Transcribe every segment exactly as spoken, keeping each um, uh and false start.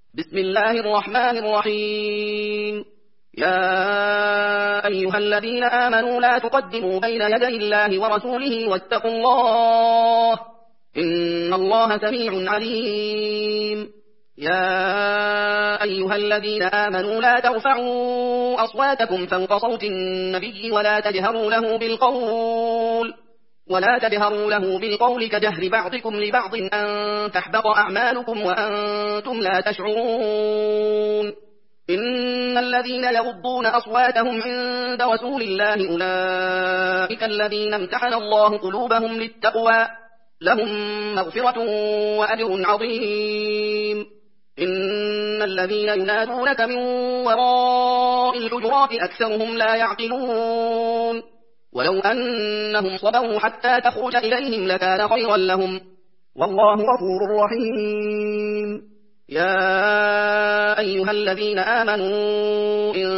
بسم الله الرحمن الرحيم. يا أيها الذين آمنوا لا تقدموا بين يدي الله ورسوله واتقوا الله إن الله سميع عليم. يا أيها الذين آمنوا لا ترفعوا أصواتكم فوق صوت النبي ولا تجهروا له بالقول ولا تجهروا له بالقول كجهر بعضكم لبعض أن تحبط أعمالكم وأنتم لا تشعرون. إن الذين يغضون أصواتهم عند رسول الله أولئك الذين امتحن الله قلوبهم للتقوى لهم مغفرة وأجر عظيم. إن الذين ينادونك من وراء الحجرات أكثرهم لا يعقلون. ولو أنهم صبروا حتى تخرج إليهم لكان خيرا لهم والله غفور رحيم. يا أيها الذين آمنوا إن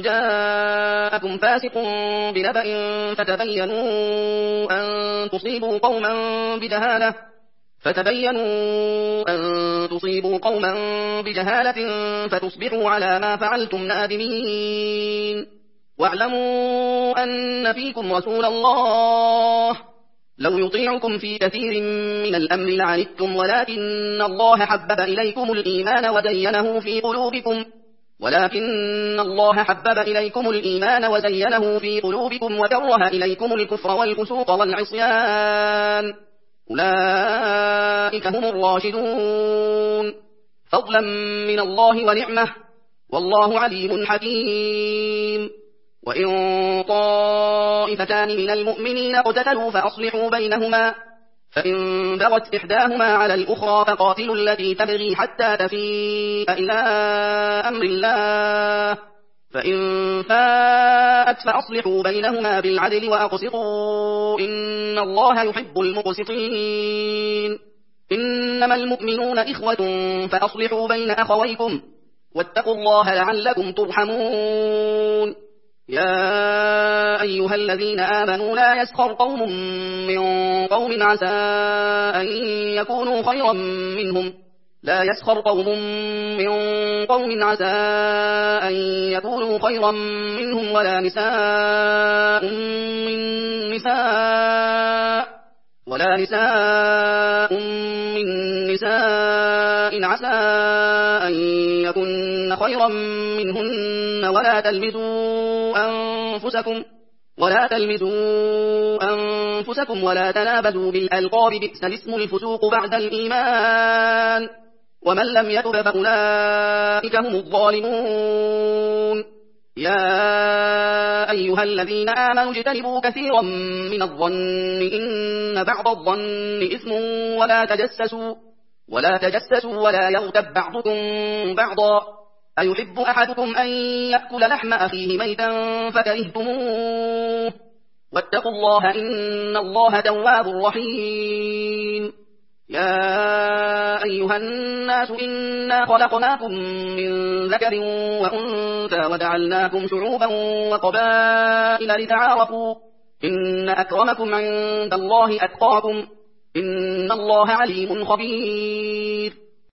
جاءكم فاسق بنبأ فتبينوا أن تصيبوا قوما بجهالة فتبينوا أن تصيبوا قوما بجهالة فتصبحوا على ما فعلتم نادمين. واعلموا أن فيكم رسول الله لو يطيعكم في كثير من الأمر لعنتم ولكن الله حبب إليكم الإيمان وزينه في قلوبكم ولكن الله حبب إليكم الإيمان وزينه في قلوبكم وكره إليكم الكفر والفسوق والعصيان أولئك هم الراشدون فضلا من الله ونعمة والله عليم حكيم. وإن طائفتان من المؤمنين اقتتلوا فأصلحوا بينهما فإن بغت إحداهما على الأخرى فقاتلوا التي تبغي حتى تفيء إلى أمر الله فإن فاءت فأصلحوا بينهما بالعدل وأقسطوا إن الله يحب المقسطين. إنما المؤمنون إخوة فأصلحوا بين أخويكم واتقوا الله لعلكم ترحمون. يا أيها الذين آمنوا لا يسخر قوم من قوم عسى أن يكونوا خيرا منهم لا يسخر قوم من قوم عسى أن يكونوا خيرا منهم ولا نساء من نساء ولا نساء من نساء عسى أن يكن خيرا منهن ولا تلمزوا أنفسكم ولا تلمزوا أنفسكم ولا تنابزوا بالألقاب بئس الاسم الفسوق بعد الإيمان ومن لم يتب فأولئك هم الظالمون. يا أيها الذين آمنوا اجتنبوا كثيرا من الظن إن بعض الظن إثم ولا تجسسوا ولا تجسسوا ولا يغتب بعضكم بعضا أيحب أحدكم أن يأكل لحم أخيه ميتا فكرهتموه واتقوا الله إن الله تواب رحيم. يا أيها الناس إنا خلقناكم من ذكر وأنثى وجعلناكم شعوبا وقبائل لتعارفوا إن أكرمكم عند الله أتقاكم إن الله عليم خبير.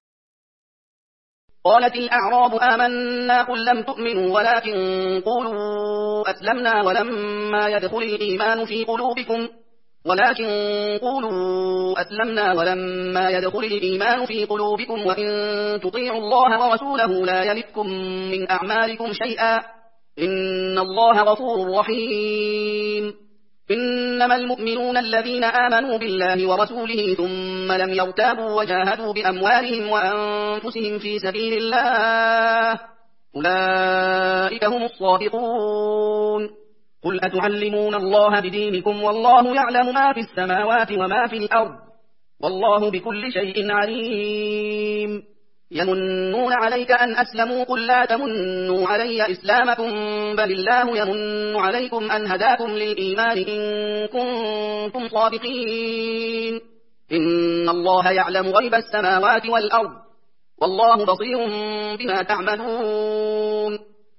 قالت الأعراب آمنا قل لم تؤمنوا ولكن قولوا أسلمنا ولما يدخل الإيمان في قلوبكم ولكن قولوا أسلمنا ولما يدخل الإيمان في قلوبكم وإن تطيعوا الله ورسوله لا يلتكم من أعمالكم شيئا إن الله غفور رحيم. إنما المؤمنون الذين آمنوا بالله ورسوله ثم لم يرتابوا وجاهدوا بأموالهم وأنفسهم في سبيل الله أولئك هم الصادقون. قل أتعلمون الله بدينكم والله يعلم ما في السماوات وما في الأرض والله بكل شيء عليم. يمنون عليك أن أسلموا قل لا تمنوا علي إسلامكم بل الله يمن عليكم أن هداكم للإيمان إن كنتم صادقين. إن الله يعلم غيب السماوات والأرض والله بصير بما تعملون.